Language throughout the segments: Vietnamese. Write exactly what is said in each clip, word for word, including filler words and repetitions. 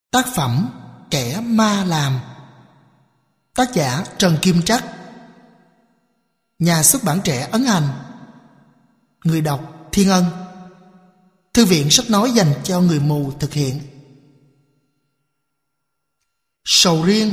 Tác phẩm Kẻ Ma Làm. Tác giả Trần Kim Trắc. Nhà xuất bản Trẻ ấn hành. Người đọc Thiên Ân. Thư viện sách nói dành cho người mù thực hiện. Sầu riêng.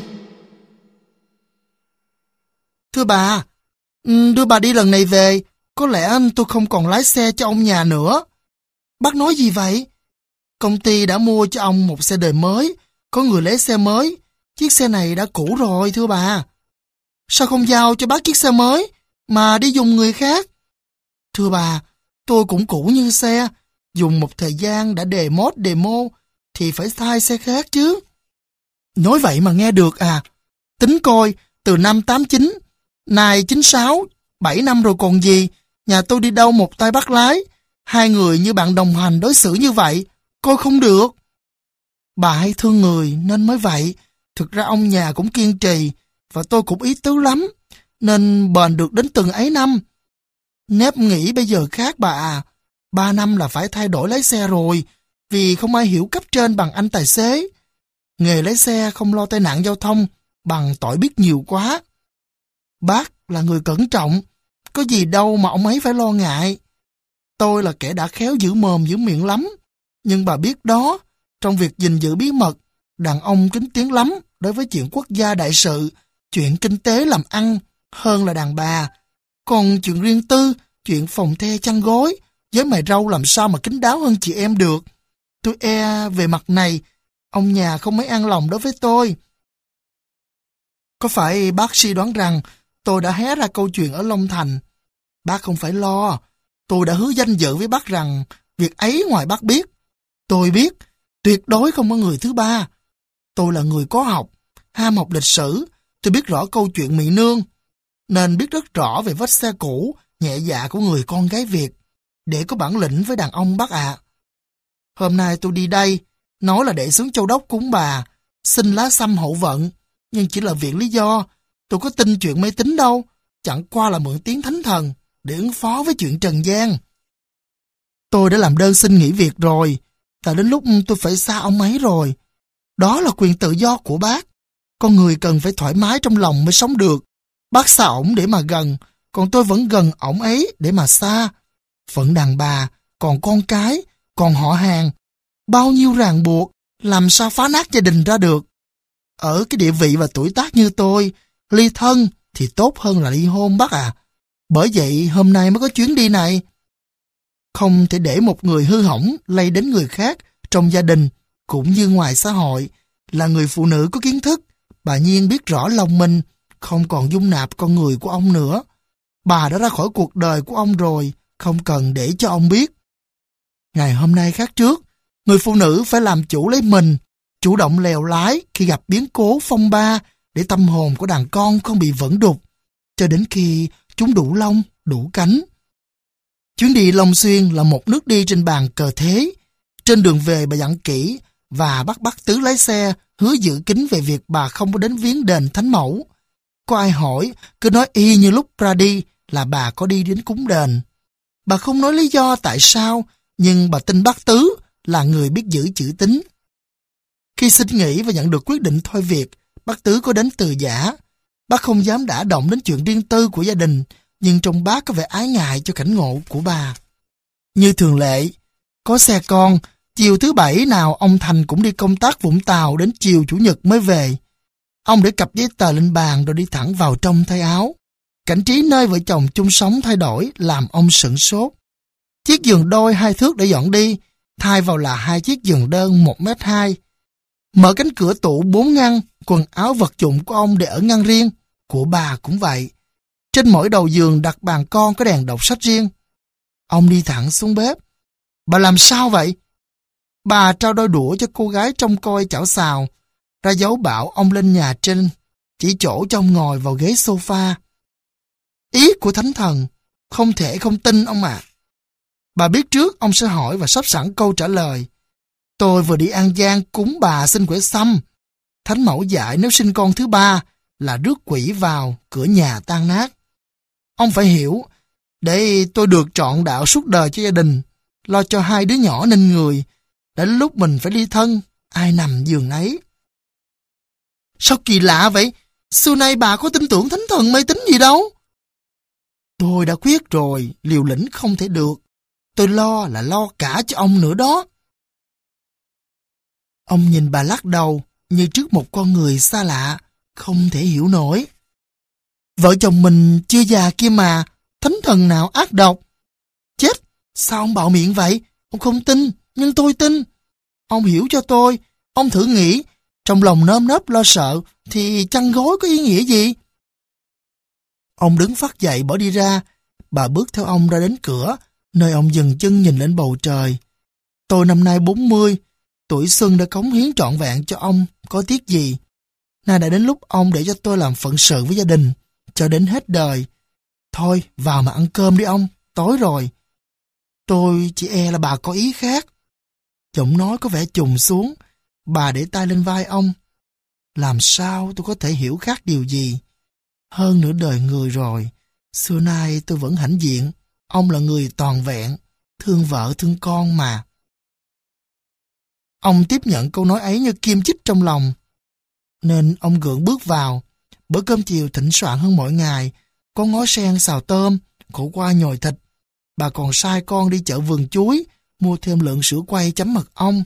Thưa bà, đưa bà đi lần này về, có lẽ tôi không còn lái xe cho ông nhà nữa. Bác nói gì vậy? Công ty đã mua cho ông một xe đời mới, có người lấy xe mới. Chiếc xe này đã cũ rồi thưa bà. Sao không giao cho bác chiếc xe mới, mà đi dùng người khác? Thưa bà, tôi cũng cũ như xe, dùng một thời gian đã đề mốt demo, thì phải thay xe khác chứ. Nói vậy mà nghe được à? Tính coi, từ năm tám chín, nay chín sáu, bảy năm rồi còn gì, nhà tôi đi đâu một tay bắt lái, hai người như bạn đồng hành đối xử như vậy, coi không được. Bà hay thương người nên mới vậy, thực ra ông nhà cũng kiên trì, và tôi cũng ý tứ lắm, nên bền được đến từng ấy năm. Nếp nghĩ bây giờ khác bà à, ba năm là phải thay đổi lái xe rồi, vì không ai hiểu cấp trên bằng anh tài xế. Nghề lái xe không lo tai nạn giao thông, bằng tội biết nhiều quá. Bác là người cẩn trọng, có gì đâu mà ông ấy phải lo ngại. Tôi là kẻ đã khéo giữ mồm giữ miệng lắm, nhưng bà biết đó, trong việc gìn giữ bí mật, đàn ông kín tiếng lắm đối với chuyện quốc gia đại sự, chuyện kinh tế làm ăn hơn là đàn bà. Còn chuyện riêng tư, chuyện phòng the chăn gối, với mày râu làm sao mà kín đáo hơn chị em được. Tôi e về mặt này, ông nhà không mấy an lòng đối với tôi. Có phải bác suy đoán rằng tôi đã hé ra câu chuyện ở Long Thành? Bác không phải lo, tôi đã hứa danh dự với bác rằng việc ấy ngoài bác biết. Tôi biết, tuyệt đối không có người thứ ba. Tôi là người có học, ham học lịch sử, tôi biết rõ câu chuyện Mỹ Nương, nên biết rất rõ về vết xe cũ, nhẹ dạ của người con gái Việt, để có bản lĩnh với đàn ông bác ạ. Hôm nay tôi đi đây, nói là để xuống Châu Đốc cúng bà, xin lá xăm hậu vận, nhưng chỉ là việc lý do, tôi có tin chuyện mê tín đâu, chẳng qua là mượn tiếng thánh thần, để ứng phó với chuyện trần gian. Tôi đã làm đơn xin nghỉ việc rồi, và đến lúc tôi phải xa ông ấy rồi. Đó là quyền tự do của bác. Con người cần phải thoải mái trong lòng mới sống được. Bác xa ổng để mà gần, còn tôi vẫn gần ổng ấy để mà xa. Phận đàn bà, còn con cái, còn họ hàng. Bao nhiêu ràng buộc, làm sao phá nát gia đình ra được. Ở cái địa vị và tuổi tác như tôi, ly thân thì tốt hơn là ly hôn bác à. Bởi vậy hôm nay mới có chuyến đi này. Không thể để một người hư hỏng lây đến người khác trong gia đình cũng như ngoài xã hội. Là người phụ nữ có kiến thức, bà Nhiên biết rõ lòng mình không còn dung nạp con người của ông nữa. Bà đã ra khỏi cuộc đời của ông rồi, không cần để cho ông biết. Ngày hôm nay khác trước, người phụ nữ phải làm chủ lấy mình, chủ động lèo lái khi gặp biến cố phong ba để tâm hồn của đàn con không bị vẩn đục, cho đến khi chúng đủ lông, đủ cánh. Chuyến đi Long Xuyên là một nước đi trên bàn cờ thế. Trên đường về bà dặn kỹ và bắt Bác Tứ lái xe hứa giữ kín về việc bà không có đến viếng đền Thánh Mẫu. Có ai hỏi, cứ nói y như lúc ra đi là bà có đi đến cúng đền. Bà không nói lý do tại sao, nhưng bà tin Bác Tứ là người biết giữ chữ tín. Khi xin nghỉ và nhận được quyết định thôi việc, Bác Tứ có đến từ giả. Bác không dám đả động đến chuyện riêng tư của gia đình, nhưng trong bác có vẻ ái ngại cho cảnh ngộ của bà. Như thường lệ, có xe con, chiều thứ bảy nào ông Thành cũng đi công tác Vũng Tàu đến chiều Chủ nhật mới về. Ông để cặp giấy tờ lên bàn rồi đi thẳng vào trong thay áo. Cảnh trí nơi vợ chồng chung sống thay đổi làm ông sửng sốt. Chiếc giường đôi hai thước để dọn đi, thay vào là hai chiếc giường đơn một mét hai. Mở cánh cửa tủ bốn ngăn, quần áo vật dụng của ông để ở ngăn riêng, của bà cũng vậy. Trên mỗi đầu giường đặt bàn con có đèn đọc sách riêng. Ông đi thẳng xuống bếp. Bà làm sao vậy? Bà trao đôi đũa cho cô gái trông coi chảo xào, ra dấu bảo ông lên nhà trên, chỉ chỗ cho ông ngồi vào ghế sofa. Ý của thánh thần, không thể không tin ông ạ. À. Bà biết trước ông sẽ hỏi và sắp sẵn câu trả lời. Tôi vừa đi An Giang cúng bà xin quẻ xăm. Thánh Mẫu dạy nếu sinh con thứ ba là rước quỷ vào, cửa nhà tan nát. Ông phải hiểu, để tôi được trọn đạo suốt đời cho gia đình, lo cho hai đứa nhỏ nên người, đến lúc mình phải ly thân, ai nằm giường ấy. Sao kỳ lạ vậy? Xưa nay bà có tin tưởng thánh thần mê tín gì đâu. Tôi đã quyết rồi, liều lĩnh không thể được. Tôi lo là lo cả cho ông nữa đó. Ông nhìn bà lắc đầu như trước một con người xa lạ, không thể hiểu nổi. Vợ chồng mình chưa già kia mà, thánh thần nào ác độc. Chết, sao ông bạo miệng vậy? Ông không tin, nhưng tôi tin. Ông hiểu cho tôi, ông thử nghĩ, trong lòng nơm nớp lo sợ thì chăn gối có ý nghĩa gì? Ông đứng phắt dậy bỏ đi ra, bà bước theo ông ra đến cửa, nơi ông dừng chân nhìn lên bầu trời. Tôi năm nay bốn mươi, tuổi xuân đã cống hiến trọn vẹn cho ông, có tiếc gì. Nay đã đến lúc ông để cho tôi làm phận sự với gia đình, cho đến hết đời. Thôi, vào mà ăn cơm đi ông, tối rồi. Tôi chỉ e là bà có ý khác. Giọng nói có vẻ trùng xuống, bà để tay lên vai ông. Làm sao tôi có thể hiểu khác điều gì? Hơn nửa đời người rồi, xưa nay tôi vẫn hãnh diện. Ông là người toàn vẹn, thương vợ thương con mà. Ông tiếp nhận câu nói ấy như kim chích trong lòng. Nên ông gượng bước vào. Bữa cơm chiều thịnh soạn hơn mỗi ngày. Có ngó sen xào tôm, khổ qua nhồi thịt. Bà còn sai con đi chợ vườn chuối, mua thêm lượng sữa quay chấm mật ong.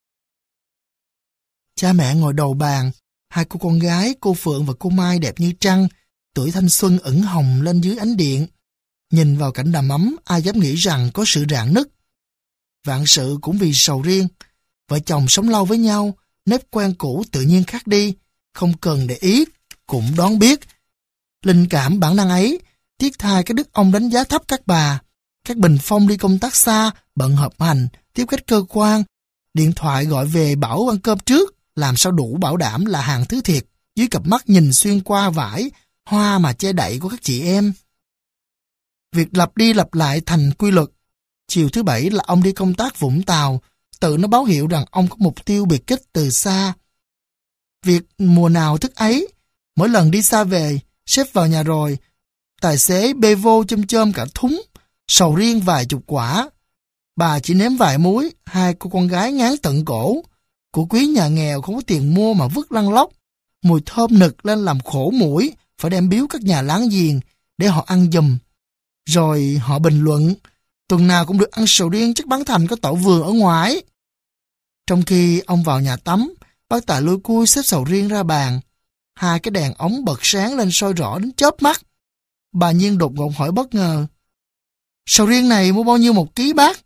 Cha mẹ ngồi đầu bàn. Hai cô con gái, cô Phượng và cô Mai đẹp như trăng, tuổi thanh xuân ửng hồng lên dưới ánh điện. Nhìn vào cảnh đầm ấm, ai dám nghĩ rằng có sự rạn nứt. Vạn sự cũng vì sầu riêng. Vợ chồng sống lâu với nhau, nếp quen cũ tự nhiên khác đi, không cần để ý, cũng đoán biết. Linh cảm bản năng ấy, tiếc thay cái đức ông đánh giá thấp các bà. Các bình phong đi công tác xa, bận họp hành, tiếp khách cơ quan. Điện thoại gọi về bảo ăn cơm trước, làm sao đủ bảo đảm là hàng thứ thiệt, dưới cặp mắt nhìn xuyên qua vải, hoa mà che đậy của các chị em. Việc lặp đi lặp lại thành quy luật. Chiều thứ bảy là ông đi công tác Vũng Tàu, tự nó báo hiệu rằng ông có mục tiêu biệt kích từ xa. Việc mùa nào thức ấy, mỗi lần đi xa về, xếp vào nhà rồi, tài xế bê vô chôm chôm cả thúng, sầu riêng vài chục quả. Bà chỉ nếm vài muối, hai cô con gái ngán tận cổ. Của quý nhà nghèo không có tiền mua mà vứt lăn lóc. Mùi thơm nực lên làm khổ mũi, phải đem biếu các nhà láng giềng để họ ăn giùm. Rồi họ bình luận, tuần nào cũng được ăn sầu riêng chắc bán thành có tổ vườn ở ngoài. Trong khi ông vào nhà tắm, bác Tài lôi cui xếp sầu riêng ra bàn. Hai cái đèn ống bật sáng lên soi rõ đến chớp mắt. Bà Nhiên đột ngột hỏi bất ngờ, sầu riêng này mua bao nhiêu một ký bác?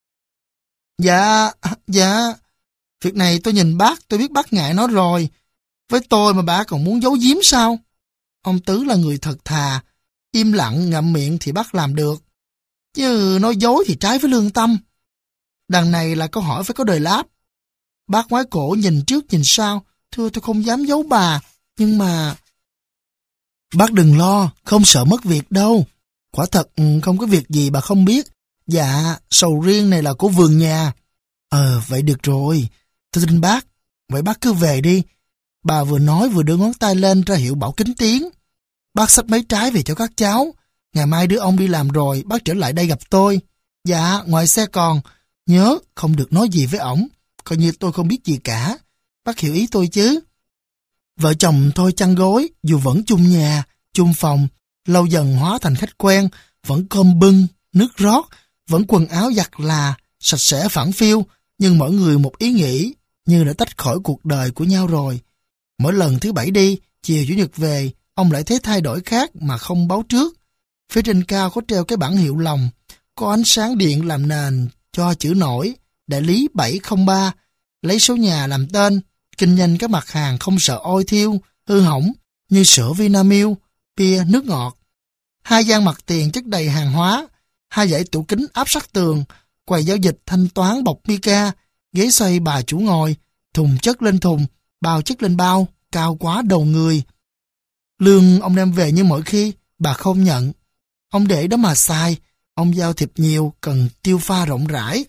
Dạ, dạ, việc này tôi nhìn bác, tôi biết bác ngại nó rồi. Với tôi mà bà còn muốn giấu giếm sao? Ông Tứ là người thật thà, im lặng ngậm miệng thì bác làm được. Chứ nói dối thì trái với lương tâm. Đằng này là câu hỏi phải có đời láp. Bác ngoái cổ nhìn trước nhìn sau, thưa tôi không dám giấu bà, nhưng mà... Bác đừng lo, không sợ mất việc đâu. Quả thật không có việc gì bà không biết. Dạ, sầu riêng này là của vườn nhà. Ờ, vậy được rồi. Tôi tin bác. Vậy bác cứ về đi. Bà vừa nói vừa đưa ngón tay lên ra hiệu bảo kính tiếng. Bác xách mấy trái về cho các cháu. Ngày mai đưa ông đi làm rồi, bác trở lại đây gặp tôi. Dạ, ngoài xe còn. Nhớ, không được nói gì với ổng. Coi như tôi không biết gì cả. Bác hiểu ý tôi chứ. Vợ chồng tôi chăn gối, dù vẫn chung nhà, chung phòng, lâu dần hóa thành khách quen, vẫn cơm bưng, nước rót, vẫn quần áo giặt là, sạch sẽ phẳng phiu, nhưng mỗi người một ý nghĩ, như đã tách khỏi cuộc đời của nhau rồi. Mỗi lần thứ bảy đi, chiều chủ nhật về, ông lại thấy thay đổi khác mà không báo trước. Phía trên cao có treo cái bảng hiệu lòng, có ánh sáng điện làm nền cho chữ nổi, đại lý bảy không ba, lấy số nhà làm tên, kinh doanh các mặt hàng không sợ ôi thiêu, hư hỏng, như sữa Vinamilk, bia, nước ngọt. Hai gian mặt tiền chất đầy hàng hóa, hai dãy tủ kính áp sát tường, quầy giao dịch thanh toán bọc mica, ghế xoay bà chủ ngồi, thùng chất lên thùng, bao chất lên bao, cao quá đầu người. Lương ông đem về như mỗi khi, bà không nhận. Ông để đó mà xài, ông giao thiệp nhiều, cần tiêu pha rộng rãi.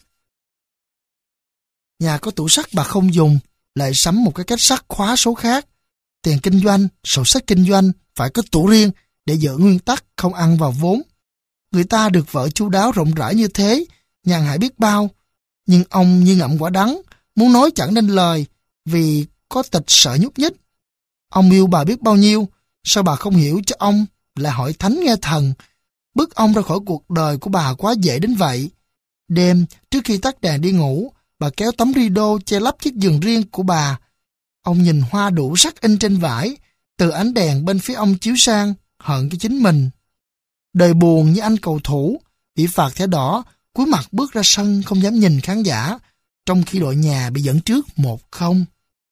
Nhà có tủ sắt bà không dùng, lại sắm một cái kết sắt khóa số khác. Tiền kinh doanh, sổ sách kinh doanh phải có tủ riêng để giữ nguyên tắc không ăn vào vốn. Người ta được vợ chu đáo rộng rãi như thế, nhàn hạ biết bao. Nhưng ông như ngậm quả đắng, muốn nói chẳng nên lời, vì có tật sợ nhúc nhích. Ông yêu bà biết bao nhiêu, sao bà không hiểu cho ông là hỏi thánh nghe thần, bức ông ra khỏi cuộc đời của bà quá dễ đến vậy. Đêm, trước khi tắt đèn đi ngủ, bà kéo tấm rideau che lấp chiếc giường riêng của bà. Ông nhìn hoa đủ sắc in trên vải, từ ánh đèn bên phía ông chiếu sang, hận cho chính mình. Đời buồn như anh cầu thủ, bị phạt thẻ đỏ, cúi mặt bước ra sân không dám nhìn khán giả, trong khi đội nhà bị dẫn trước một không.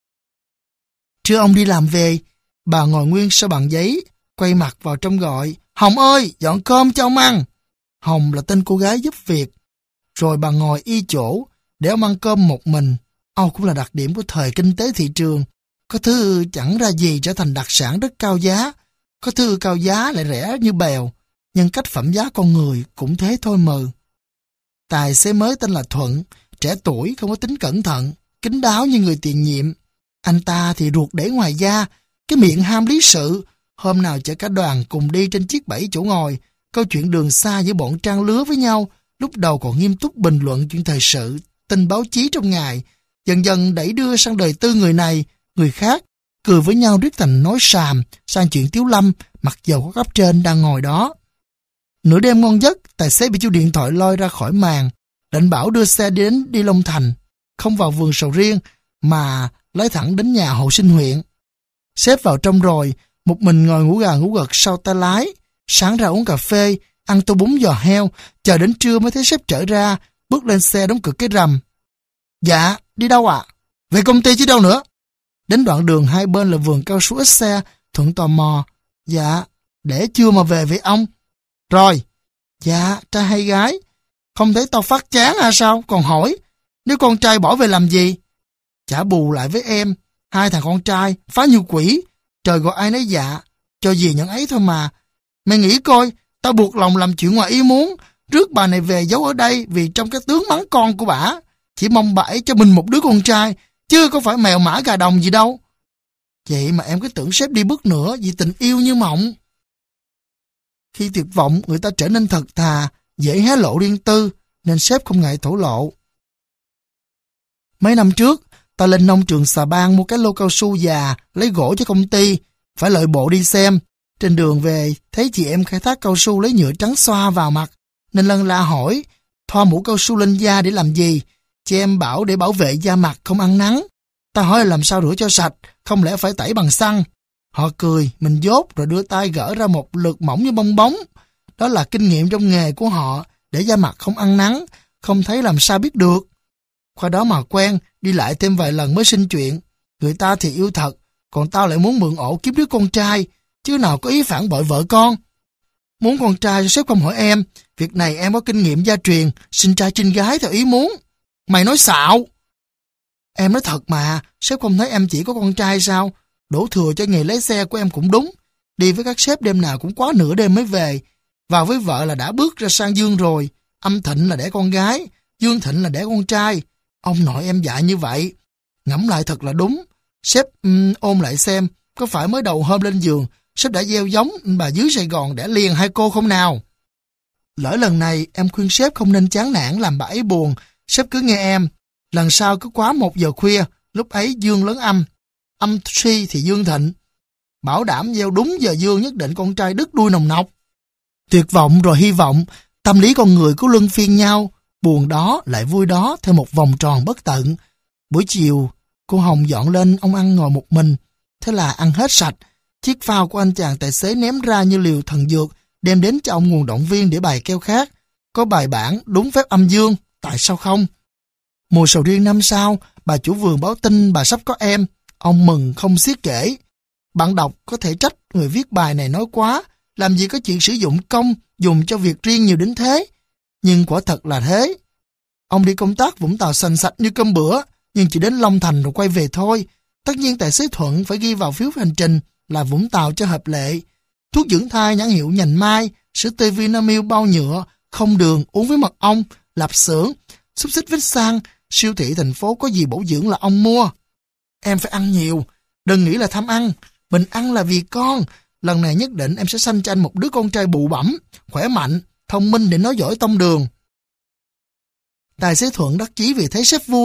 Trưa ông đi làm về, bà ngồi nguyên sau bàn giấy, quay mặt vào trong gọi, Hồng ơi, dọn cơm cho ông ăn. Hồng là tên cô gái giúp việc. Rồi bà ngồi y chỗ, để ông ăn cơm một mình. Âu cũng là đặc điểm của thời kinh tế thị trường. Có thứ chẳng ra gì trở thành đặc sản rất cao giá, có thứ cao giá lại rẻ như bèo, nhưng cách phẩm giá con người cũng thế thôi mờ. Tài xế mới tên là Thuận, trẻ tuổi không có tính cẩn thận, kín đáo như người tiền nhiệm. Anh ta thì ruột để ngoài da, cái miệng ham lý sự. Hôm nào chở cả đoàn cùng đi trên chiếc bảy chỗ ngồi, câu chuyện đường xa giữa bọn trang lứa với nhau, lúc đầu còn nghiêm túc bình luận chuyện thời sự, tin báo chí trong ngày, dần dần đẩy đưa sang đời tư người này, người khác, cười với nhau riết thành nói xàm, sang chuyện tiếu lâm, mặc dầu có cấp trên đang ngồi đó. Nửa đêm ngon giấc, tài xế bị chuông điện thoại lôi ra khỏi màn, định bảo đưa xe đến đi Long Thành, không vào vườn sầu riêng, mà lái thẳng đến nhà hộ sinh huyện. Sếp vào trong rồi, một mình ngồi ngủ gà ngủ gật sau tay lái, sáng ra uống cà phê, ăn tô bún giò heo, chờ đến trưa mới thấy sếp trở ra, bước lên xe đóng cửa cái rầm. Dạ, đi đâu ạ? À? Về công ty chứ đâu nữa. Đến đoạn đường hai bên là vườn cao su ít xe, Thuận tò mò. Dạ, để chưa mà về với ông. Rồi, dạ, trai hay gái? Không thấy tao phát chán à sao? Còn hỏi, nếu con trai bỏ về làm gì? Trả bù lại với em, hai thằng con trai, phá như quỷ, trời gọi ai nấy dạ, cho gì nhận ấy thôi mà. Mày nghĩ coi, tao buộc lòng làm chuyện ngoài ý muốn, rước bà này về giấu ở đây vì trong cái tướng mắng con của bả. Chỉ mong bà ấy cho mình một đứa con trai, chứ có phải mèo mã gà đồng gì đâu. Vậy mà em cứ tưởng sếp đi bước nữa vì tình yêu như mộng. Khi tuyệt vọng, người ta trở nên thật thà, dễ hé lộ riêng tư, nên sếp không ngại thổ lộ. Mấy năm trước, ta lên nông trường Xà Bang mua cái lô cao su già, lấy gỗ cho công ty, phải lợi bộ đi xem. Trên đường về, thấy chị em khai thác cao su lấy nhựa trắng xoa vào mặt, nên lân la hỏi, thoa mũ cao su lên da để làm gì? Chị em bảo để bảo vệ da mặt không ăn nắng. Ta hỏi làm sao rửa cho sạch, không lẽ phải tẩy bằng xăng? Họ cười, mình dốt rồi đưa tay gỡ ra một lượt mỏng như bong bóng. Đó là kinh nghiệm trong nghề của họ, để da mặt không ăn nắng, không thấy làm sao biết được. Qua đó mà quen, đi lại thêm vài lần mới sinh chuyện. Người ta thì yêu thật, còn tao lại muốn mượn ổ kiếm đứa con trai, chứ nào có ý phản bội vợ con. Muốn con trai sếp không hỏi em, việc này em có kinh nghiệm gia truyền, sinh trai trinh gái theo ý muốn. Mày nói xạo. Em nói thật mà, sếp không thấy em chỉ có con trai sao? Đổ thừa cho nghề lái xe của em cũng đúng. Đi với các sếp đêm nào cũng quá nửa đêm mới về. Vào với vợ là đã bước ra sang Dương rồi. Âm Thịnh là đẻ con gái, Dương Thịnh là đẻ con trai. Ông nội em dạy như vậy. Ngẫm lại thật là đúng. Sếp um, ôm lại xem, có phải mới đầu hôm lên giường, sếp đã gieo giống bà dưới Sài Gòn đẻ liền hai cô không nào? Lỡ lần này em khuyên sếp không nên chán nản làm bà ấy buồn, sếp cứ nghe em. Lần sau cứ quá một giờ khuya, lúc ấy Dương lớn âm, âm suy thì Dương thịnh. Bảo đảm gieo đúng giờ Dương nhất định con trai đứt đuôi nồng nọc. Tuyệt vọng rồi hy vọng, tâm lý con người cứ luân phiên nhau, buồn đó lại vui đó theo một vòng tròn bất tận. Buổi chiều, cô Hồng dọn lên ông ăn ngồi một mình, thế là ăn hết sạch. Chiếc phao của anh chàng tài xế ném ra như liều thần dược, đem đến cho ông nguồn động viên để bài keo khác. Có bài bản đúng phép âm dương, tại sao không? Mùa sầu riêng năm sau, bà chủ vườn báo tin bà sắp có em. Ông mừng không xiết kể. Bạn đọc có thể trách người viết bài này nói quá, làm gì có chuyện sử dụng công, dùng cho việc riêng nhiều đến thế. Nhưng quả thật là thế. Ông đi công tác Vũng Tàu sành sạch như cơm bữa, nhưng chỉ đến Long Thành rồi quay về thôi. Tất nhiên tài xế Thuận phải ghi vào phiếu hành trình là Vũng Tàu cho hợp lệ. Thuốc dưỡng thai nhãn hiệu Nhành Mai, sữa tươi Vinamilk bao nhựa, không đường, uống với mật ong, lạp xưởng, xúc xích vít sang, siêu thị thành phố có gì bổ dưỡng là ông mua. Em phải ăn nhiều, đừng nghĩ là tham ăn, mình ăn là vì con. Lần này nhất định em sẽ sanh cho anh một đứa con trai bụ bẫm, khỏe mạnh, thông minh để nói giỏi tông đường. Tài xế Thuận đắc chí vì thấy sếp vui,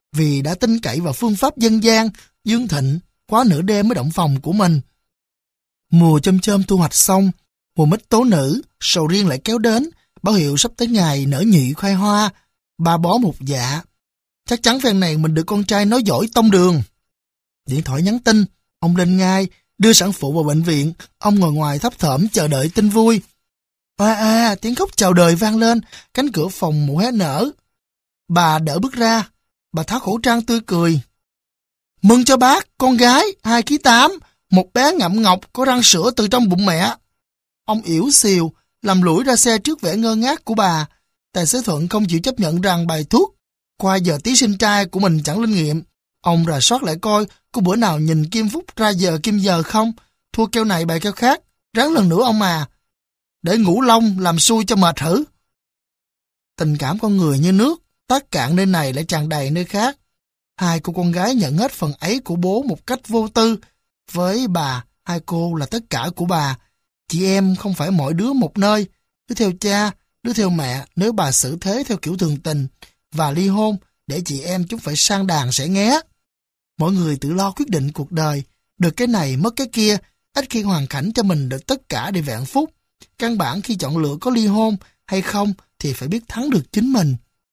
vì đã tin cậy vào phương pháp dân gian, Dương Thịnh, quá nửa đêm mới động phòng của mình. Mùa chôm chôm thu hoạch xong, mùa mít tố nữ, sầu riêng lại kéo đến, báo hiệu sắp tới ngày nở nhụy khoai hoa, ba bó một dạ. Chắc chắn phen này mình được con trai nói giỏi tông đường. Điện thoại nhắn tin, ông lên ngay, đưa sản phụ vào bệnh viện, ông ngồi ngoài thấp thỏm chờ đợi tin vui. À à, tiếng khóc chào đời vang lên, cánh cửa phòng mụ hé nở. Bà đỡ bước ra, bà tháo khẩu trang tươi cười. Mừng cho bác, con gái, hai ký tám, một bé ngậm ngọc có răng sữa từ trong bụng mẹ. Ông yểu xìu, làm lũi ra xe trước vẻ ngơ ngác của bà. Tài xế Thuận không chịu chấp nhận rằng bài thuốc qua giờ tí sinh trai của mình chẳng linh nghiệm. Ông rà soát lại coi có bữa nào nhìn kim phúc ra giờ kim giờ không. Thua keo này bài keo khác, ráng lần nữa ông à. Để ngủ lông làm xui cho mệt thử. Tình cảm con người như nước, tát cạn nơi này lại tràn đầy nơi khác. Hai cô con gái nhận hết phần ấy của bố một cách vô tư. Với bà, hai cô là tất cả của bà. Chị em không phải mỗi đứa một nơi, đứa theo cha, đứa theo mẹ nếu bà xử thế theo kiểu thường tình và ly hôn để chị em chúng phải sang đàn sẽ nghé. Mỗi người tự lo quyết định cuộc đời, được cái này mất cái kia, ít khi hoàn cảnh cho mình được tất cả để vẹn phúc. Căn bản khi chọn lựa có ly hôn hay không thì phải biết thắng được chính mình.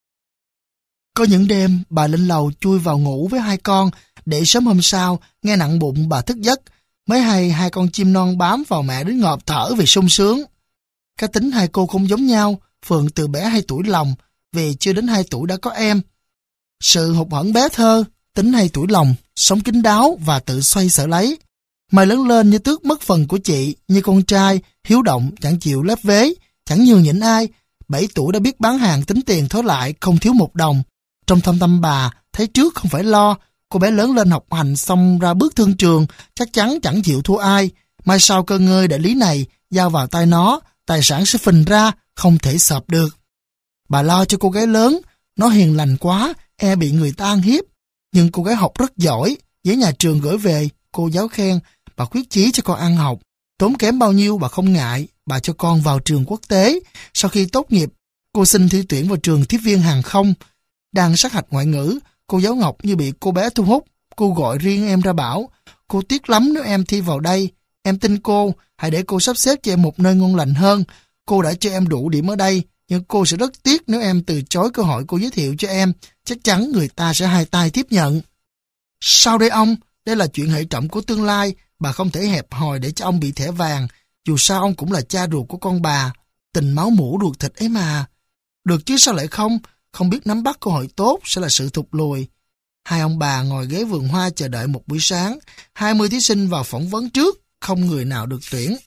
Có những đêm bà lên lầu chui vào ngủ với hai con để sớm hôm sau nghe nặng bụng bà thức giấc mới hay hai con chim non bám vào mẹ đến ngộp thở vì sung sướng. Cá tính hai cô không giống nhau, Phượng từ bé hai tuổi lòng vì chưa đến hai tuổi đã có em. Sự hụt hẫng bé thơ, tính hai tuổi lòng, sống kín đáo và tự xoay sở lấy. Mai lớn lên như tước mất phần của chị, như con trai, hiếu động, chẳng chịu lép vế, chẳng nhường nhịn ai. Bảy tuổi đã biết bán hàng tính tiền thối lại, không thiếu một đồng. Trong thâm tâm bà, thấy trước không phải lo, cô bé lớn lên học hành xong ra bước thương trường, chắc chắn chẳng chịu thua ai. Mai sau cơ ngơi đại lý này, giao vào tay nó, tài sản sẽ phình ra, không thể sợp được. Bà lo cho cô gái lớn, nó hiền lành quá, e bị người ta ăn hiếp. Nhưng cô gái học rất giỏi, giấy nhà trường gửi về, cô giáo khen, bà quyết chí cho con ăn học. Tốn kém bao nhiêu bà không ngại, bà cho con vào trường quốc tế. Sau khi tốt nghiệp, cô xin thi tuyển vào trường tiếp viên hàng không. Đang sát hạch ngoại ngữ, cô giáo Ngọc như bị cô bé thu hút. Cô gọi riêng em ra bảo, cô tiếc lắm nếu em thi vào đây. Em tin cô, hãy để cô sắp xếp cho em một nơi ngon lành hơn. Cô đã cho em đủ điểm ở đây, nhưng cô sẽ rất tiếc nếu em từ chối cơ hội cô giới thiệu cho em. Chắc chắn người ta sẽ hai tay tiếp nhận. Sao đây ông? Đây là chuyện hệ trọng của tương lai. Bà không thể hẹp hòi để cho ông bị thẻ vàng. Dù sao ông cũng là cha ruột của con bà. Tình máu mủ ruột thịt ấy mà. Được chứ sao lại không? Không biết nắm bắt cơ hội tốt sẽ là sự thụt lùi. Hai ông bà ngồi ghế vườn hoa chờ đợi một buổi sáng. hai mươi thí sinh vào phỏng vấn trước. Không người nào được tuyển.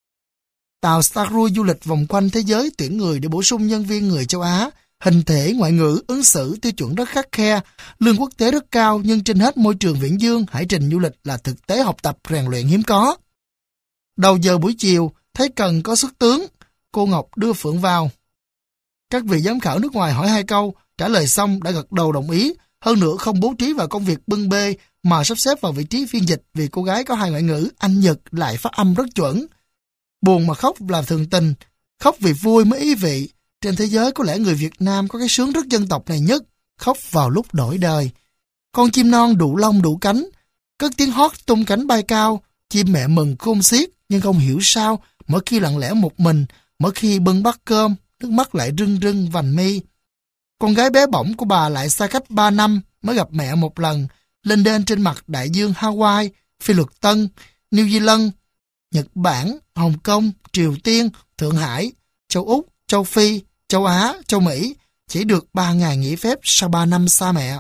Tàu Starcruise du lịch vòng quanh thế giới tuyển người để bổ sung nhân viên người châu Á. Hình thể, ngoại ngữ, ứng xử, tiêu chuẩn rất khắt khe. Lương quốc tế rất cao, nhưng trên hết môi trường viễn dương, hải trình du lịch là thực tế học tập rèn luyện hiếm có. Đầu giờ buổi chiều, thấy cần có xuất tướng. Cô Ngọc đưa Phượng vào. Các vị giám khảo nước ngoài hỏi hai câu, trả lời xong đã gật đầu đồng ý. Hơn nữa không bố trí vào công việc bưng bê, mà sắp xếp vào vị trí phiên dịch vì cô gái có hai ngoại ngữ, Anh Nhật lại phát âm rất chuẩn. Buồn mà khóc là thường tình, khóc vì vui mới ý vị. Trên thế giới có lẽ người Việt Nam có cái sướng rất dân tộc này nhất, khóc vào lúc đổi đời. Con chim non đủ lông đủ cánh, cất tiếng hót tung cánh bay cao, chim mẹ mừng khôn xiết, nhưng không hiểu sao, mỗi khi lặng lẽ một mình, mỗi khi bưng bát cơm, nước mắt lại rưng rưng vành mi. Con gái bé bỏng của bà lại xa cách ba năm mới gặp mẹ một lần, lên đên trên mặt đại dương Hawaii, Phi Luật Tân, New Zealand, Nhật Bản, Hồng Kông, Triều Tiên, Thượng Hải, châu Úc, châu Phi, châu Á, châu Mỹ, chỉ được ba ngày nghỉ phép sau ba năm xa mẹ.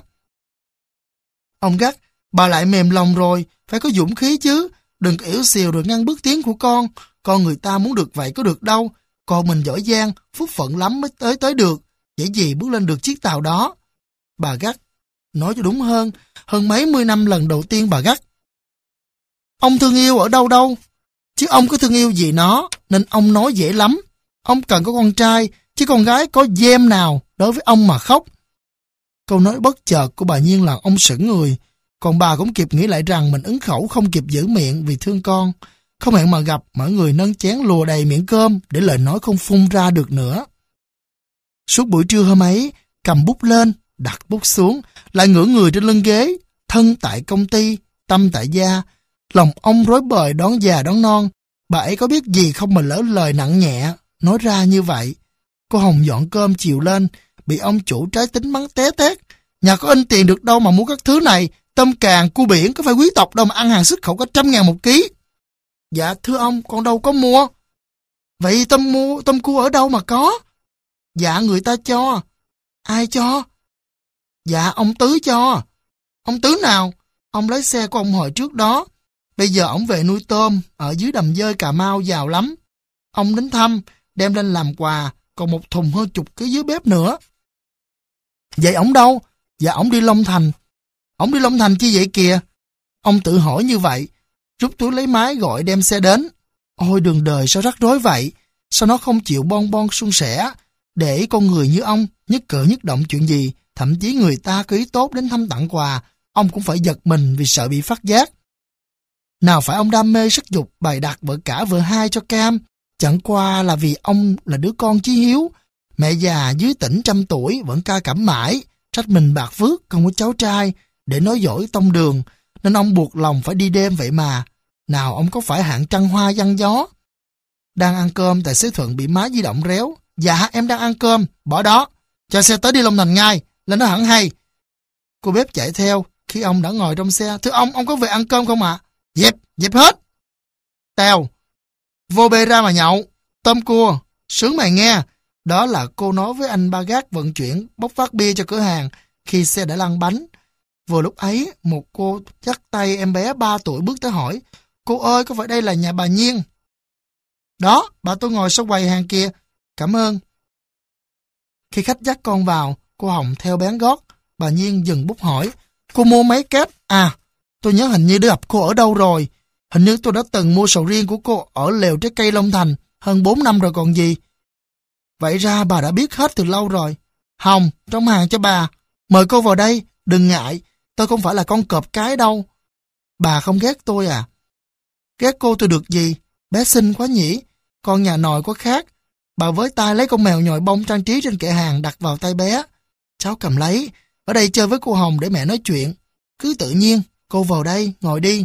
Ông gắt, bà lại mềm lòng rồi, phải có dũng khí chứ, đừng yếu xìu rồi ngăn bước tiến của con, con người ta muốn được vậy có được đâu, con mình giỏi giang, phúc phận lắm mới tới tới được, dễ gì bước lên được chiếc tàu đó. Bà gắt, nói cho đúng hơn, hơn mấy mươi năm lần đầu tiên bà gắt. Ông thương yêu ở đâu đâu, chứ ông có thương yêu gì nó, nên ông nói dễ lắm. Ông cần có con trai, chứ con gái có gem nào đối với ông mà khóc. Câu nói bất chợt của bà Nhiên làm ông sững người, còn bà cũng kịp nghĩ lại rằng mình ứng khẩu không kịp giữ miệng vì thương con. Không hẹn mà gặp, mọi người nâng chén lùa đầy miệng cơm để lời nói không phun ra được nữa. Suốt buổi trưa hôm ấy, cầm bút lên, đặt bút xuống, lại ngửa người trên lưng ghế, thân tại công ty, tâm tại gia. Lòng ông rối bời đón già đón non. Bà ấy có biết gì không mà lỡ lời nặng nhẹ, nói ra như vậy. Cô Hồng dọn cơm chiều lên, bị ông chủ trái tính mắng té tét. Nhà có in tiền được đâu mà mua các thứ này, tôm càng, cua biển có phải quý tộc đâu mà ăn hàng xuất khẩu có trăm ngàn một ký. Dạ thưa ông, con đâu có mua. Vậy tôm mua, tôm cua ở đâu mà có? Dạ người ta cho. Ai cho? Dạ ông Tứ cho. Ông Tứ nào? Ông lái xe của ông hồi trước đó. Bây giờ ông về nuôi tôm, ở dưới đầm dơi Cà Mau giàu lắm. Ông đến thăm, đem lên làm quà, còn một thùng hơn chục ký dưới bếp nữa. Vậy ổng đâu? Dạ ổng đi Long Thành. Ổng đi Long Thành chi vậy kìa? Ông tự hỏi như vậy, rút túi lấy máy gọi đem xe đến. Ôi đường đời sao rắc rối vậy? Sao nó không chịu bon bon suôn sẻ? Để con người như ông nhất cỡ nhất động chuyện gì, thậm chí người ta có ý tốt đến thăm tặng quà, ông cũng phải giật mình vì sợ bị phát giác. Nào phải ông đam mê sắc dục bày đặt vợ cả vợ hai cho cam, chẳng qua là vì ông là đứa con chí hiếu. Mẹ già dưới tỉnh trăm tuổi vẫn ca cẩm mãi, trách mình bạc phước không có cháu trai để nói dỗi tông đường, nên ông buộc lòng phải đi đêm vậy mà. Nào ông có phải hạng trăng hoa giăng gió. Đang ăn cơm, tài xế Thuận bị má di động réo. Dạ em đang ăn cơm, bỏ đó, cho xe tới đi Long Thành ngay, lên nó hẳn hay. Cô bếp chạy theo, khi ông đã ngồi trong xe. Thưa ông, ông có về ăn cơm không ạ? À? Dẹp, dẹp hết. Tèo, vô bê ra mà nhậu, tôm cua, sướng mày nghe. Đó là cô nói với anh ba gác vận chuyển bốc phát bia cho cửa hàng khi xe đã lăn bánh. Vừa lúc ấy, một cô dắt tay em bé ba tuổi bước tới hỏi, cô ơi, có phải đây là nhà bà Nhiên? Đó, bà tôi ngồi sau quầy hàng kia. Cảm ơn. Khi khách dắt con vào, cô Hồng theo bén gót. Bà Nhiên dừng bút hỏi, cô mua mấy két? À, tôi nhớ hình như đã gặp cô ở đâu rồi. Hình như tôi đã từng mua sầu riêng của cô ở lều trái cây Long Thành hơn bốn năm rồi còn gì. Vậy ra bà đã biết hết từ lâu rồi. Hồng, trong hàng cho bà. Mời cô vào đây, đừng ngại. Tôi không phải là con cọp cái đâu. Bà không ghét tôi à? Ghét cô tôi được gì? Bé xinh quá nhỉ? Con nhà nòi có khác. Bà với tay lấy con mèo nhồi bông trang trí trên kệ hàng đặt vào tay bé. Cháu cầm lấy. Ở đây chơi với cô Hồng để mẹ nói chuyện. Cứ tự nhiên, cô vào đây, ngồi đi.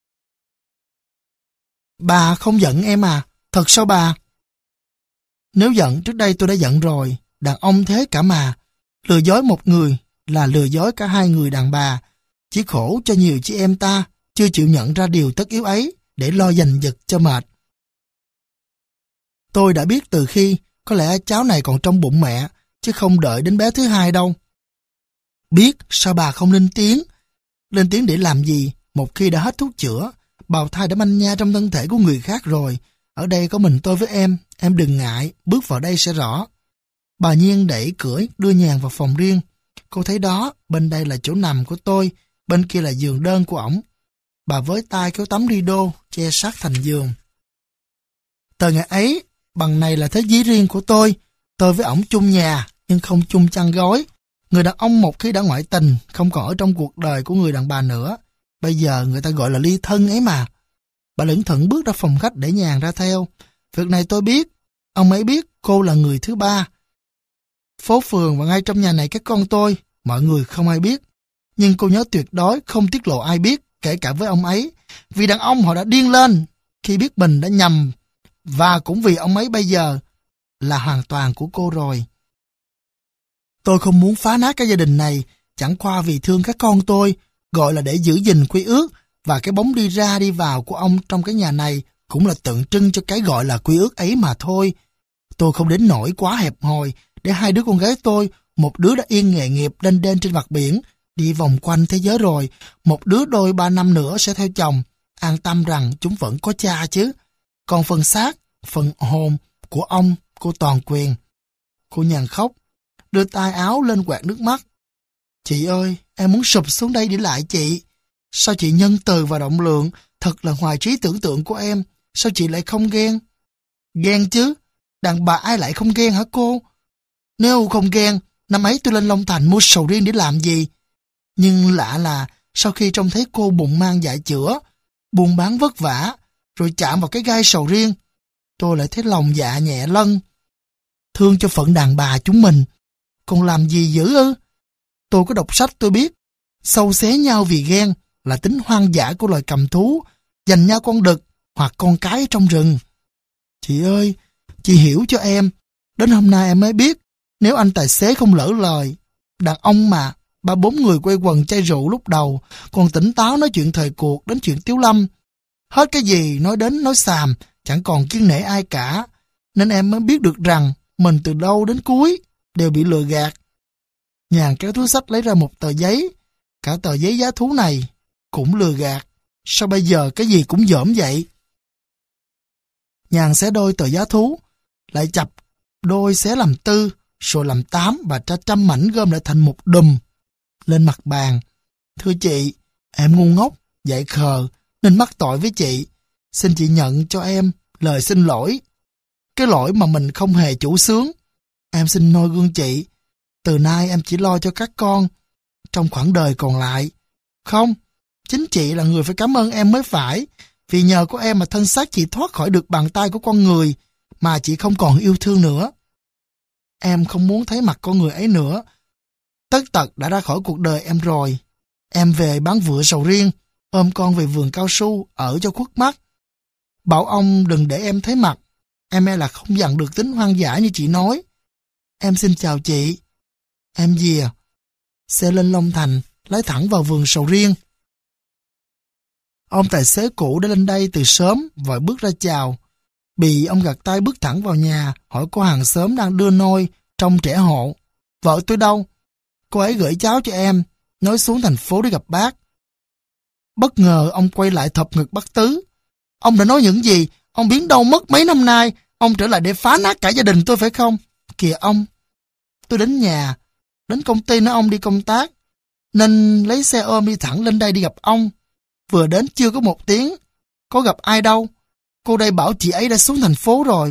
Bà không giận em à? Thật sao bà? Nếu giận, trước đây tôi đã giận rồi. Đàn ông thế cả mà. Lừa dối một người là lừa dối cả hai người đàn bà. Chỉ khổ cho nhiều chị em ta chưa chịu nhận ra điều tất yếu ấy để lo giành giật cho mệt. Tôi đã biết từ khi có lẽ cháu này còn trong bụng mẹ, chứ không đợi đến bé thứ hai đâu. Biết, sao bà không lên tiếng? Lên tiếng để làm gì? Một khi đã hết thuốc chữa, bào thai đã manh nha trong thân thể của người khác rồi. Ở đây có mình tôi với em, em đừng ngại, bước vào đây sẽ rõ. Bà Nhiên đẩy cửa đưa Nhàn vào phòng riêng. Cô thấy đó, bên đây là chỗ nằm của tôi, bên kia là giường đơn của ổng. Bà với tay kéo tấm rideau che sát thành giường. Từ ngày ấy, bằng này là thế giới riêng của tôi. Tôi với ổng chung nhà, nhưng không chung chăn gối. Người đàn ông một khi đã ngoại tình, không còn ở trong cuộc đời của người đàn bà nữa. Bây giờ người ta gọi là ly thân ấy mà. Bà lững thững bước ra phòng khách để Nhàn ra theo. Việc này tôi biết, ông ấy biết cô là người thứ ba. Phố phường và ngay trong nhà này các con tôi, mọi người không ai biết. Nhưng cô nhớ tuyệt đối không tiết lộ ai biết, kể cả với ông ấy. Vì đàn ông họ đã điên lên khi biết mình đã nhầm. Và cũng vì ông ấy bây giờ là hoàn toàn của cô rồi. Tôi không muốn phá nát cái gia đình này, chẳng qua vì thương các con tôi, gọi là để giữ gìn quy ước, và cái bóng đi ra đi vào của ông trong cái nhà này cũng là tượng trưng cho cái gọi là quy ước ấy mà thôi. Tôi không đến nỗi quá hẹp hòi để hai đứa con gái tôi, một đứa đã yên nghề nghiệp đên đên trên mặt biển, đi vòng quanh thế giới rồi, một đứa đôi ba năm nữa sẽ theo chồng, an tâm rằng chúng vẫn có cha chứ. Còn phần xác, phần hồn của ông, cô toàn quyền. Cô Nhàn khóc, đưa tay áo lên quạt nước mắt. Chị ơi, em muốn sụp xuống đây để lại chị. Sao chị nhân từ và rộng lượng, thật là ngoài trí tưởng tượng của em. Sao chị lại không ghen? Ghen chứ, đàn bà ai lại không ghen hả cô? Nếu không ghen, năm ấy tôi lên Long Thành mua sầu riêng để làm gì? Nhưng lạ là, sau khi trông thấy cô bụng mang dạ chữa, buôn bán vất vả, rồi chạm vào cái gai sầu riêng, tôi lại thấy lòng dạ nhẹ lân. Thương cho phận đàn bà chúng mình, còn làm gì dữ ư? Tôi có đọc sách tôi biết, sâu xé nhau vì ghen là tính hoang dã của loài cầm thú, giành nhau con đực hoặc con cái trong rừng. Chị ơi, chị hiểu cho em. Đến hôm nay em mới biết, nếu anh tài xế không lỡ lời, đàn ông mà, ba bốn người quay quần chai rượu lúc đầu, còn tỉnh táo nói chuyện thời cuộc đến chuyện Tiếu Lâm. Hết cái gì nói đến nói xàm, chẳng còn kiêng nể ai cả. Nên em mới biết được rằng mình từ đầu đến cuối đều bị lừa gạt. Nhàn kéo túi xách lấy ra một tờ giấy. Cả tờ giấy giá thú này cũng lừa gạt. Sao bây giờ cái gì cũng dởm vậy? Nhàn xé đôi tờ giá thú, lại chập đôi xé làm tư, rồi làm tám và tra trăm mảnh gom lại thành một đùm lên mặt bàn. Thưa chị, em ngu ngốc, dại khờ nên mắc tội với chị. Xin chị nhận cho em lời xin lỗi. Cái lỗi mà mình không hề chủ xướng. Em xin noi gương chị. Từ nay em chỉ lo cho các con trong khoảng đời còn lại. Không, chính chị là người phải cảm ơn em mới phải. Vì nhờ có em mà thân xác chị thoát khỏi được bàn tay của con người mà chị không còn yêu thương nữa. Em không muốn thấy mặt con người ấy nữa. Tất tật đã ra khỏi cuộc đời em rồi. Em về bán vựa sầu riêng, ôm con về vườn cao su, ở cho khuất mắt. Bảo ông đừng để em thấy mặt. Em e là không dằn được tính hoang dã như chị nói. Em xin chào chị. Em dìa. Xe lên Long Thành, lái thẳng vào vườn sầu riêng. Ông tài xế cũ đã lên đây từ sớm, vội bước ra chào. Bị ông gạt tay bước thẳng vào nhà, hỏi cô hàng xóm đang đưa nôi, trông trẻ hộ. Vợ tôi đâu? Cô ấy gửi cháu cho em, nói xuống thành phố để gặp bác. Bất ngờ ông quay lại thập ngực bác Tứ. Ông đã nói những gì? Ông biến đâu mất mấy năm nay? Ông trở lại để phá nát cả gia đình tôi phải không? Kìa ông, tôi đến nhà, đến công ty nói ông đi công tác, nên lấy xe ôm đi thẳng lên đây đi gặp ông. Vừa đến chưa có một tiếng, có gặp ai đâu. Cô đây bảo chị ấy đã xuống thành phố rồi.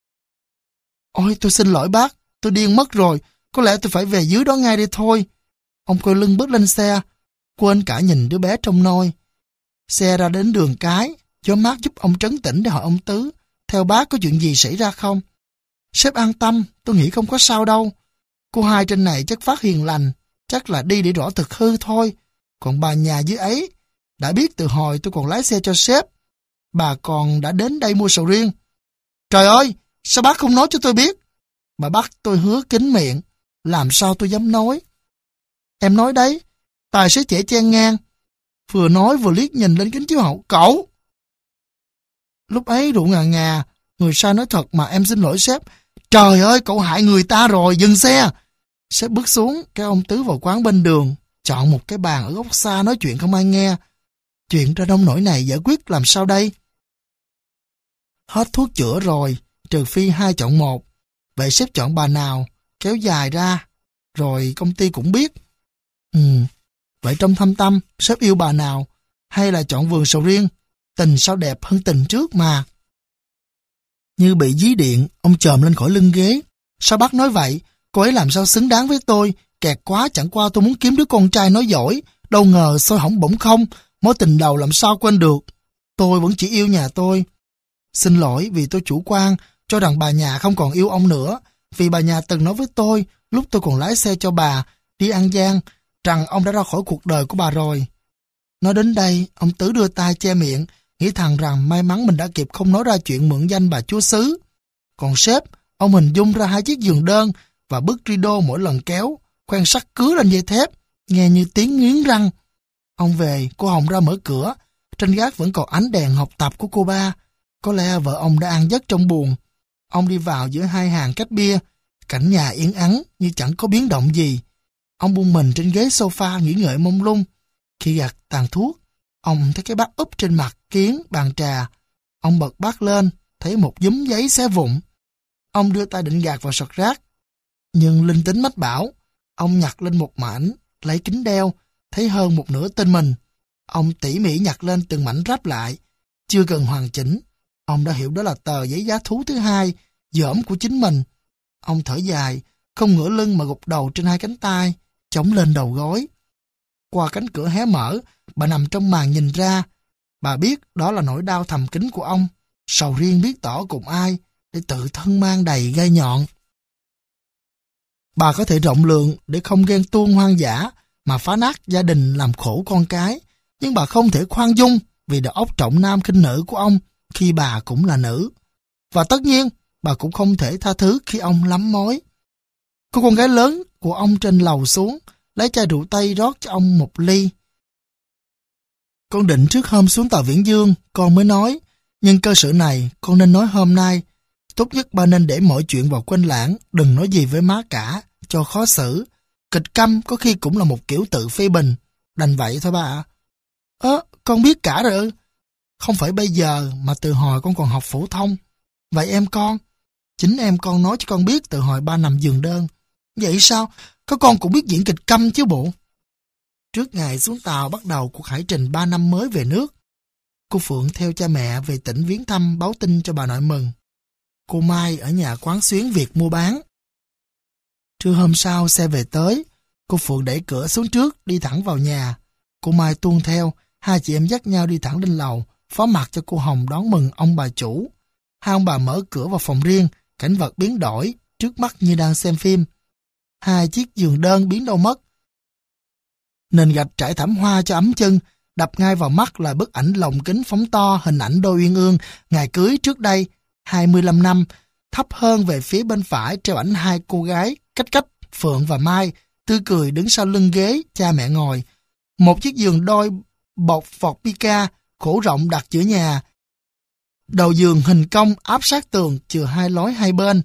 Ôi, tôi xin lỗi bác, tôi điên mất rồi, có lẽ tôi phải về dưới đó ngay đây thôi. Ông quay lưng bước lên xe, quên cả nhìn đứa bé trong nôi. Xe ra đến đường cái, gió mát giúp ông trấn tĩnh để hỏi ông Tứ, theo bác có chuyện gì xảy ra không? Sếp an tâm, tôi nghĩ không có sao đâu. Cô hai trên này chắc phát hiền lành, chắc là đi để rõ thực hư thôi. Còn bà nhà dưới ấy, đã biết từ hồi tôi còn lái xe cho sếp, bà còn đã đến đây mua sầu riêng. Trời ơi, sao bác không nói cho tôi biết? Bà bắt tôi hứa kín miệng, làm sao tôi dám nói? Em nói đấy, tài xế trẻ chen ngang, vừa nói vừa liếc nhìn lên kính chiếu hậu. Cậu! Lúc ấy rượu ngà ngà, người sai nói thật mà em xin lỗi sếp. Trời ơi, cậu hại người ta rồi, dừng xe! Sếp bước xuống, cái ông Tứ vào quán bên đường, chọn một cái bàn ở góc xa nói chuyện không ai nghe. Chuyện ra nông nổi này giải quyết làm sao đây? Hết thuốc chữa rồi, trừ phi hai chọn một. Vậy sếp chọn bà nào? Kéo dài ra, rồi công ty cũng biết. Ừ, vậy trong thâm tâm, sếp yêu bà nào? Hay là chọn vườn sầu riêng? Tình sao đẹp hơn tình trước mà. Như bị dí điện, ông chồm lên khỏi lưng ghế. Sao bác nói vậy? Cô ấy làm sao xứng đáng với tôi? Kẹt quá, chẳng qua tôi muốn kiếm đứa con trai nói giỏi. Đâu ngờ soi hỏng bỗng không. Mối tình đầu làm sao quên được. Tôi vẫn chỉ yêu nhà tôi. Xin lỗi vì tôi chủ quan, cho rằng bà nhà không còn yêu ông nữa. Vì bà nhà từng nói với tôi, lúc tôi còn lái xe cho bà, đi An Giang, rằng ông đã ra khỏi cuộc đời của bà rồi. Nói đến đây, ông Tứ đưa tay che miệng, nghĩ thầm rằng may mắn mình đã kịp không nói ra chuyện mượn danh bà chúa xứ. Còn sếp, ông hình dung ra hai chiếc giường đơn và bức rideau mỗi lần kéo, khoen sắt cứa lên dây thép, nghe như tiếng nghiến răng. Ông về, cô Hồng ra mở cửa, trên gác vẫn còn ánh đèn học tập của cô ba. Có lẽ vợ ông đã ăn giấc trong buồng. Ông đi vào giữa hai hàng cách bia, cảnh nhà yên ắng như chẳng có biến động gì. Ông buông mình trên ghế sofa nghỉ ngợi mông lung. Khi gạt tàn thuốc, ông thấy cái bát úp trên mặt kiến bàn trà. Ông bật bát lên, thấy một nhúm giấy xé vụn. Ông đưa tay định gạt vào sọt rác. Nhưng linh tính mách bảo, ông nhặt lên một mảnh, lấy kính đeo, thấy hơn một nửa tên mình. Ông tỉ mỉ nhặt lên từng mảnh ráp lại. Chưa cần hoàn chỉnh, ông đã hiểu đó là tờ giấy giá thú thứ hai, dởm của chính mình. Ông thở dài, không ngửa lưng mà gục đầu trên hai cánh tay, chống lên đầu gối. Qua cánh cửa hé mở, bà nằm trong màn nhìn ra. Bà biết đó là nỗi đau thầm kín của ông. Sầu riêng biết tỏ cùng ai, để tự thân mang đầy gai nhọn. Bà có thể rộng lượng để không ghen tuông hoang dã mà phá nát gia đình làm khổ con cái, nhưng bà không thể khoan dung vì đầu óc trọng nam khinh nữ của ông khi bà cũng là nữ. Và tất nhiên, bà cũng không thể tha thứ khi ông lắm mối. Cô con gái lớn của ông trên lầu xuống, lấy chai rượu Tây rót cho ông một ly. Con định trước hôm xuống tàu Viễn Dương, con mới nói, nhưng cơ sự này con nên nói hôm nay. Tốt nhất ba nên để mọi chuyện vào quên lãng, đừng nói gì với má cả, cho khó xử. Kịch câm có khi cũng là một kiểu tự phê bình. Đành vậy thôi ba ạ. Ơ, con biết cả rồi ư? Không phải bây giờ mà từ hồi con còn học phổ thông. Vậy em con? Chính em con nói cho con biết từ hồi ba nằm giường đơn. Vậy sao? Các con cũng biết diễn kịch câm chứ bộ. Trước ngày xuống tàu bắt đầu cuộc hải trình ba năm mới về nước, cô Phượng theo cha mẹ về tỉnh viếng thăm báo tin cho bà nội mừng. Cô Mai ở nhà quán xuyến việc mua bán. Trưa hôm sau xe về tới, cô Phượng đẩy cửa xuống trước đi thẳng vào nhà. Cô Mai tuôn theo, hai chị em dắt nhau đi thẳng lên lầu, phó mặc cho cô Hồng đón mừng ông bà chủ. Hai ông bà mở cửa vào phòng riêng, cảnh vật biến đổi, trước mắt như đang xem phim. Hai chiếc giường đơn biến đâu mất. Nền gạch trải thảm hoa cho ấm chân, đập ngay vào mắt là bức ảnh lồng kính phóng to hình ảnh đôi uyên ương ngày cưới trước đây, hai mươi lăm năm, thấp hơn về phía bên phải treo ảnh hai cô gái, cách cách, Phượng và Mai, tươi cười đứng sau lưng ghế, cha mẹ ngồi. Một chiếc giường đôi bọc vọt pica, khổ rộng đặt giữa nhà. Đầu giường hình cong áp sát tường, chừa hai lối hai bên.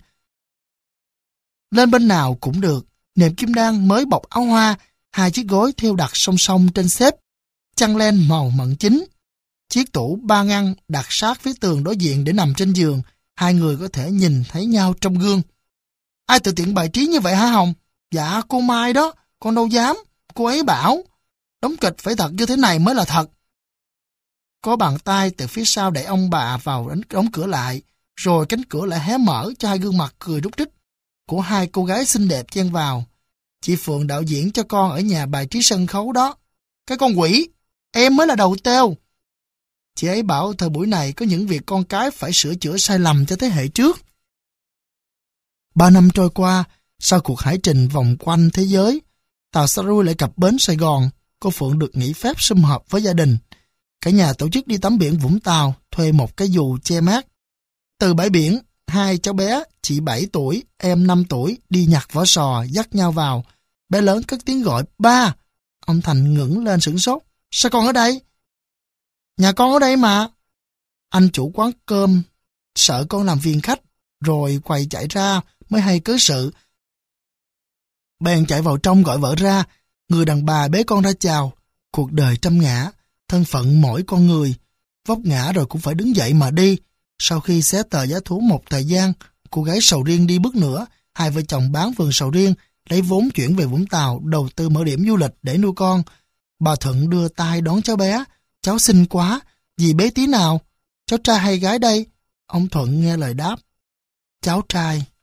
Lên bên nào cũng được, nệm kim đan mới bọc áo hoa, hai chiếc gối thêu đặt song song trên xếp, chăn len màu mận chính. Chiếc tủ ba ngăn đặt sát phía tường đối diện để nằm trên giường, hai người có thể nhìn thấy nhau trong gương. Ai tự tiện bài trí như vậy hả Hồng? Dạ cô Mai đó, con đâu dám, cô ấy bảo. Đóng kịch phải thật như thế này mới là thật. Có bàn tay từ phía sau đẩy ông bà vào đóng cửa lại, rồi cánh cửa lại hé mở cho hai gương mặt cười rúc rích của hai cô gái xinh đẹp chen vào. Chị Phượng đạo diễn cho con ở nhà bài trí sân khấu đó. Cái con quỷ, em mới là đầu têu. Chị ấy bảo thời buổi này có những việc con cái phải sửa chữa sai lầm cho thế hệ trước. Ba năm trôi qua, sau cuộc hải trình vòng quanh thế giới, tàu Saru lại cập bến Sài Gòn. Cô Phượng được nghỉ phép sum họp với gia đình. Cả nhà tổ chức đi tắm biển Vũng Tàu, thuê một cái dù che mát. Từ bãi biển, hai cháu bé, chị bảy tuổi, em năm tuổi, đi nhặt vỏ sò, dắt nhau vào. Bé lớn cất tiếng gọi, ba. Ông Thành ngẩng lên sửng sốt. Sao con ở đây? Nhà con ở đây mà. Anh chủ quán cơm, sợ con làm phiền khách, rồi quầy chạy ra, mới hay cớ sự. Bèn chạy vào trong gọi vợ ra, người đàn bà bế con ra chào. Cuộc đời trăm ngã, thân phận mỗi con người. Vấp ngã rồi cũng phải đứng dậy mà đi. Sau khi xé tờ giá thú một thời gian, cô gái sầu riêng đi bước nữa, hai vợ chồng bán vườn sầu riêng, lấy vốn chuyển về Vũng Tàu, đầu tư mở điểm du lịch để nuôi con. Bà Thuận đưa tay đón cháu bé. Cháu xinh quá, dì bé tí nào? Cháu trai hay gái đây? Ông Thuận nghe lời đáp. Cháu trai.